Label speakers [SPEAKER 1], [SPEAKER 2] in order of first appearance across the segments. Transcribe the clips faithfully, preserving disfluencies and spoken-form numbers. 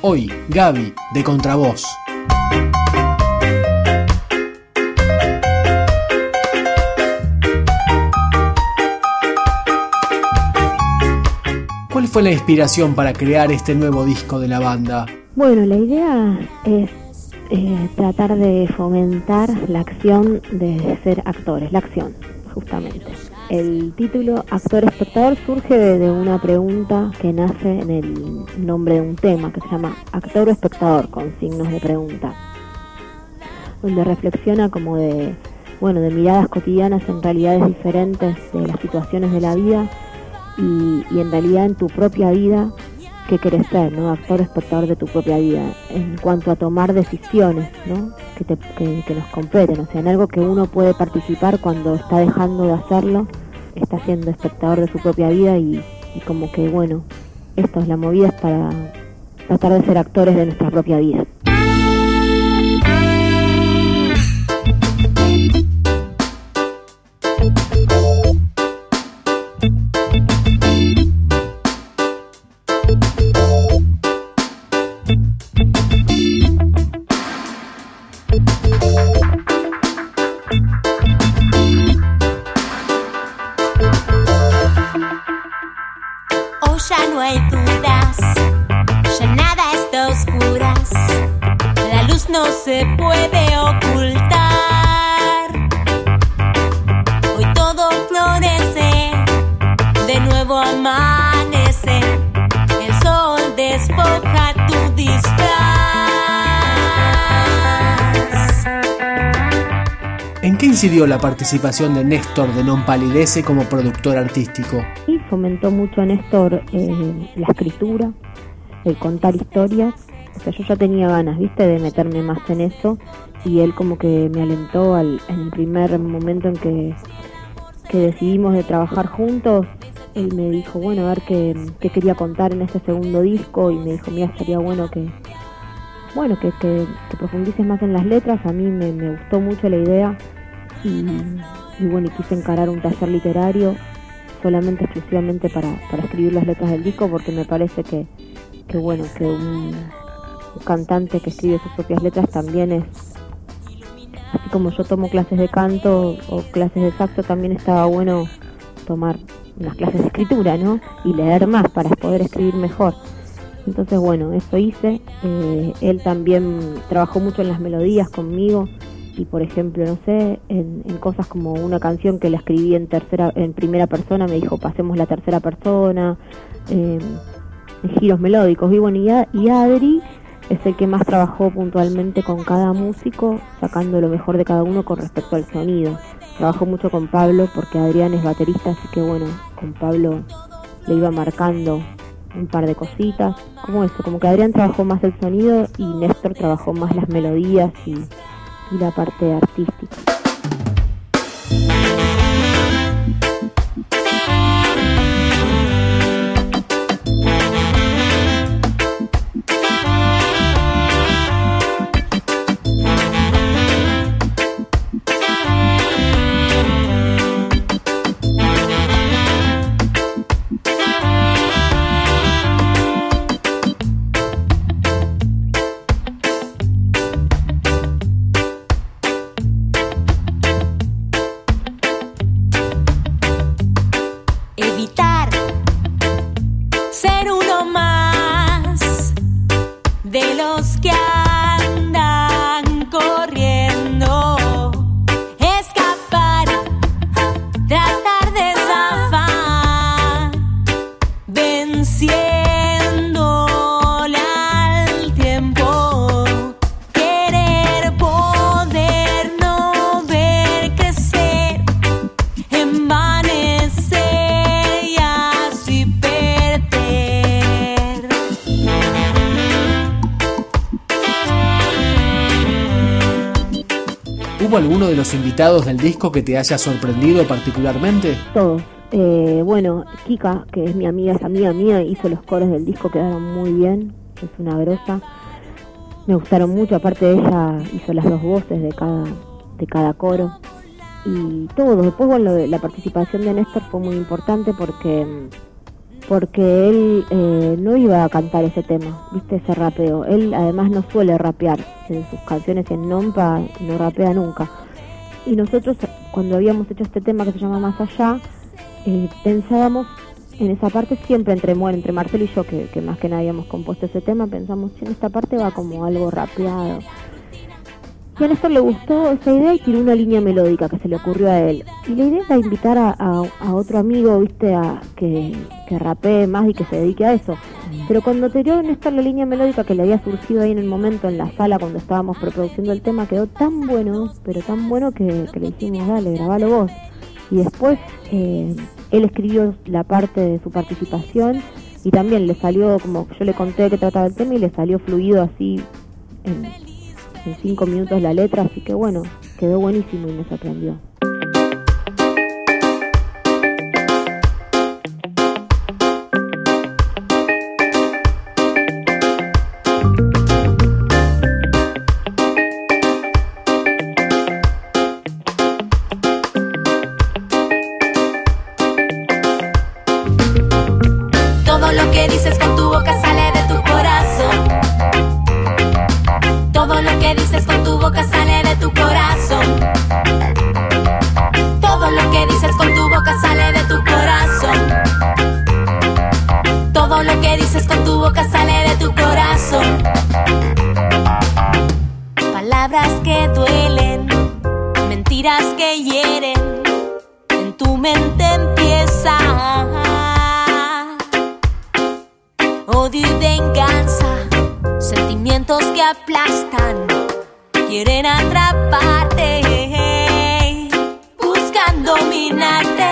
[SPEAKER 1] Hoy, Gaby, de Contravoz. ¿Cuál fue la inspiración para crear este nuevo disco de la banda?
[SPEAKER 2] Bueno, la idea es eh, tratar de fomentar la acción de ser actores, la acción, justamente. El título Actor-Espectador surge de, de una pregunta que nace en el nombre de un tema que se llama Actor o Espectador, con signos de pregunta, donde reflexiona como de, bueno, de miradas cotidianas en realidades diferentes de las situaciones de la vida y, y en realidad en tu propia vida, ¿qué querés ser, no? Actor o espectador de tu propia vida, en cuanto a tomar decisiones, ¿no? Que, te, que, que nos competen, o sea, en algo que uno puede participar cuando está dejando de hacerlo, está siendo espectador de su propia vida y, y como que, bueno, esto es la movida, es para tratar de ser actores de nuestra propia vida.
[SPEAKER 3] Ya no hay dudas, ya nada está a oscuras, la luz no se puede ocultar. Hoy todo florece, de nuevo amanece, el sol despoja tu disfraz.
[SPEAKER 1] ¿En qué incidió la participación de Néstor de Non Palidece como productor artístico?
[SPEAKER 2] Y fomentó mucho a Néstor eh, la escritura, el contar historias. O sea, yo ya tenía ganas, viste, de meterme más en eso, y él como que me alentó al, en el primer momento en que, que decidimos de trabajar juntos. Él me dijo, bueno, a ver qué, qué quería contar en este segundo disco, y me dijo, mira, sería bueno que bueno que, que, que profundices más en las letras. A mí me, me gustó mucho la idea y, y bueno, y quise encarar un taller literario solamente exclusivamente para, para escribir las letras del disco, porque me parece que, que bueno, que un, un cantante que escribe sus propias letras también es, así como yo tomo clases de canto o clases de saxo, también estaba bueno tomar unas clases de escritura, ¿no? Y leer más para poder escribir mejor. Entonces, bueno, eso hice. Eh, él también trabajó mucho en las melodías conmigo. Y por ejemplo, no sé, en, en cosas como una canción que la escribí en tercera, en primera persona, me dijo pasemos la tercera persona, eh, en giros melódicos. Y bueno, y, a, y Adri es el que más trabajó puntualmente con cada músico, sacando lo mejor de cada uno con respecto al sonido. Trabajó mucho con Pablo porque Adrián es baterista, así que bueno, con Pablo le iba marcando un par de cositas, como eso, como que Adrián trabajó más el sonido y Néstor trabajó más las melodías y y la parte artística.
[SPEAKER 3] De los que andan corriendo, escapar, tratar de zafar, venciéndole al tiempo, querer poder no ver crecer, envanecer y así perder.
[SPEAKER 1] ¿Hubo alguno de los invitados del disco que te haya sorprendido particularmente?
[SPEAKER 2] Todos. Eh, bueno, Kika, que es mi amiga, es amiga mía, hizo los coros del disco, quedaron muy bien, es una grosa. Me gustaron mucho, aparte ella hizo las dos voces de cada, de cada coro. Y todos. Después, bueno, lo de la participación de Néstor fue muy importante porque, porque él eh, no iba a cantar ese tema, viste, ese rapeo. Él además no suele rapear en sus canciones, en Nompa no rapea nunca. Y nosotros, cuando habíamos hecho este tema que se llama Más Allá, eh, pensábamos en esa parte siempre entre, bueno, entre Marcelo y yo, que, que más que nadie habíamos compuesto ese tema, pensamos, en esta parte va como algo rapeado. Y a Néstor le gustó esa idea y tiró una línea melódica que se le ocurrió a él. Y la idea era invitar a, a, a otro amigo, viste, a que, que rapee más y que se dedique a eso. Pero cuando tiró Néstor la línea melódica que le había surgido ahí en el momento, en la sala, cuando estábamos preproduciendo el tema, quedó tan bueno, pero tan bueno que, que le dijimos, dale, grabalo vos. Y después eh, él escribió la parte de su participación y también le salió, como yo le conté que trataba el tema, y le salió fluido así en, en cinco minutos la letra, así que bueno, quedó buenísimo y me sorprendió.
[SPEAKER 3] Palabras que duelen, mentiras que hieren, en tu mente empieza odio y venganza, sentimientos que aplastan, quieren atraparte, buscan dominarte,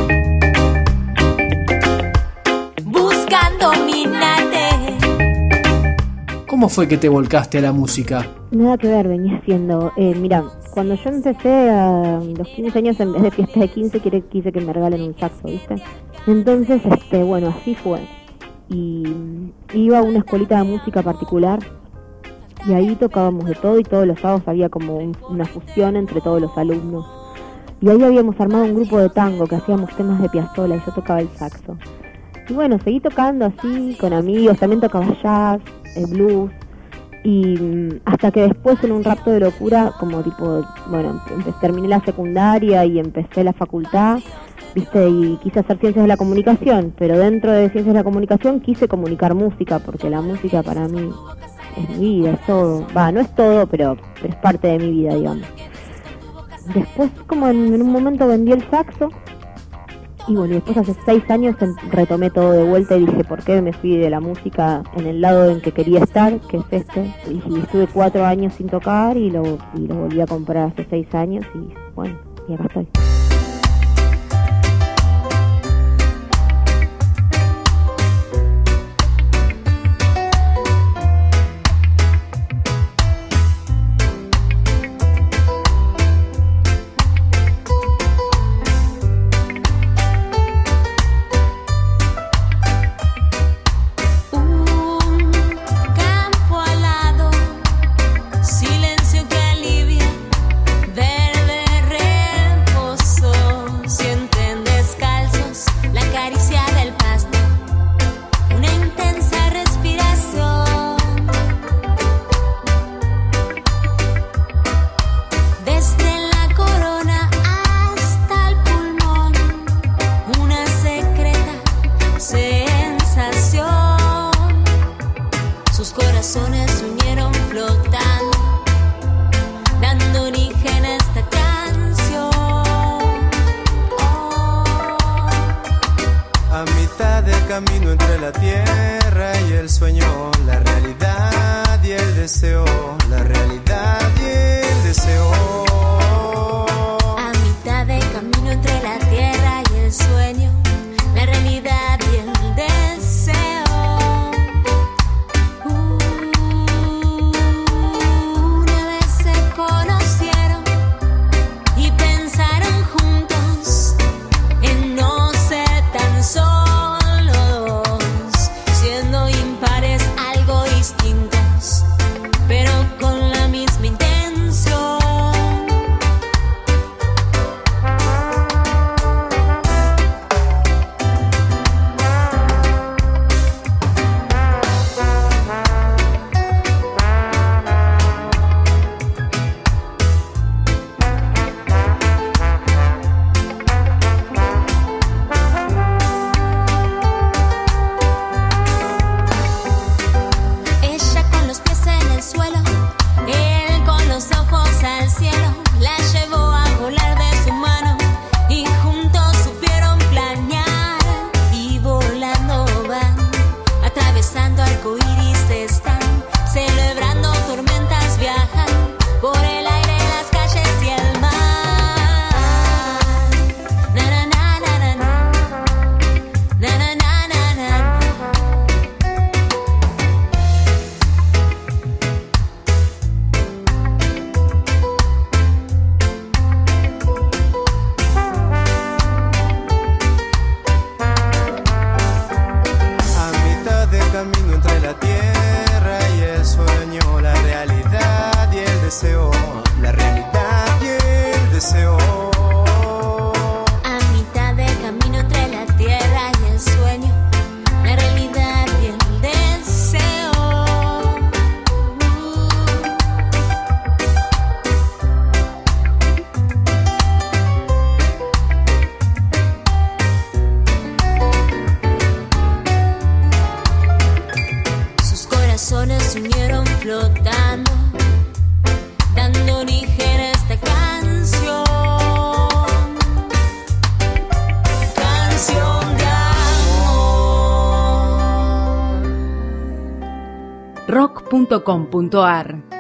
[SPEAKER 3] buscan dominarte.
[SPEAKER 1] ¿Cómo fue que te volcaste a la música?
[SPEAKER 2] Nada que ver, venía haciendo. Eh, mira, cuando yo empecé a los quince años, en vez de fiesta de quince, quise que me regalen un saxo, ¿viste? Entonces, este, bueno, así fue. Y iba a una escuelita de música particular y ahí tocábamos de todo y todos los sábados había como un, una fusión entre todos los alumnos. Y ahí habíamos armado un grupo de tango que hacíamos temas de Piazzolla y yo tocaba el saxo. Y bueno, seguí tocando así con amigos, también tocaba jazz, el blues, y hasta que después en un rapto de locura, como tipo, bueno, empecé, terminé la secundaria y empecé la facultad, viste, y quise hacer ciencias de la comunicación, pero dentro de ciencias de la comunicación quise comunicar música, porque la música para mí es mi vida, es todo, va, no es todo, pero, pero es parte de mi vida, digamos. Después, como en, en un momento vendí el saxo, y bueno, y después hace seis años retomé todo de vuelta y dije, ¿por qué me fui de la música en el lado en que quería estar, que es este? Y estuve cuatro años sin tocar y lo, y lo volví a comprar hace seis años y bueno, y acá estoy.
[SPEAKER 4] Camino entre la tierra y el sueño, la realidad y el deseo, la realidad y el deseo.
[SPEAKER 3] A mitad de camino entre la tierra y el sueño, la realidad y el deseo. Uh, una vez se conocieron y pensaron juntos en no ser tan solos. Pero
[SPEAKER 4] la tierra y el sueño, la realidad y el deseo, la realidad y el deseo.
[SPEAKER 3] A mitad del camino entre la tierra y el sueño, la realidad y el deseo. Sus corazones se unieron flotando, dando origen a esta canción. Canción de amor.
[SPEAKER 5] rock punto com punto ar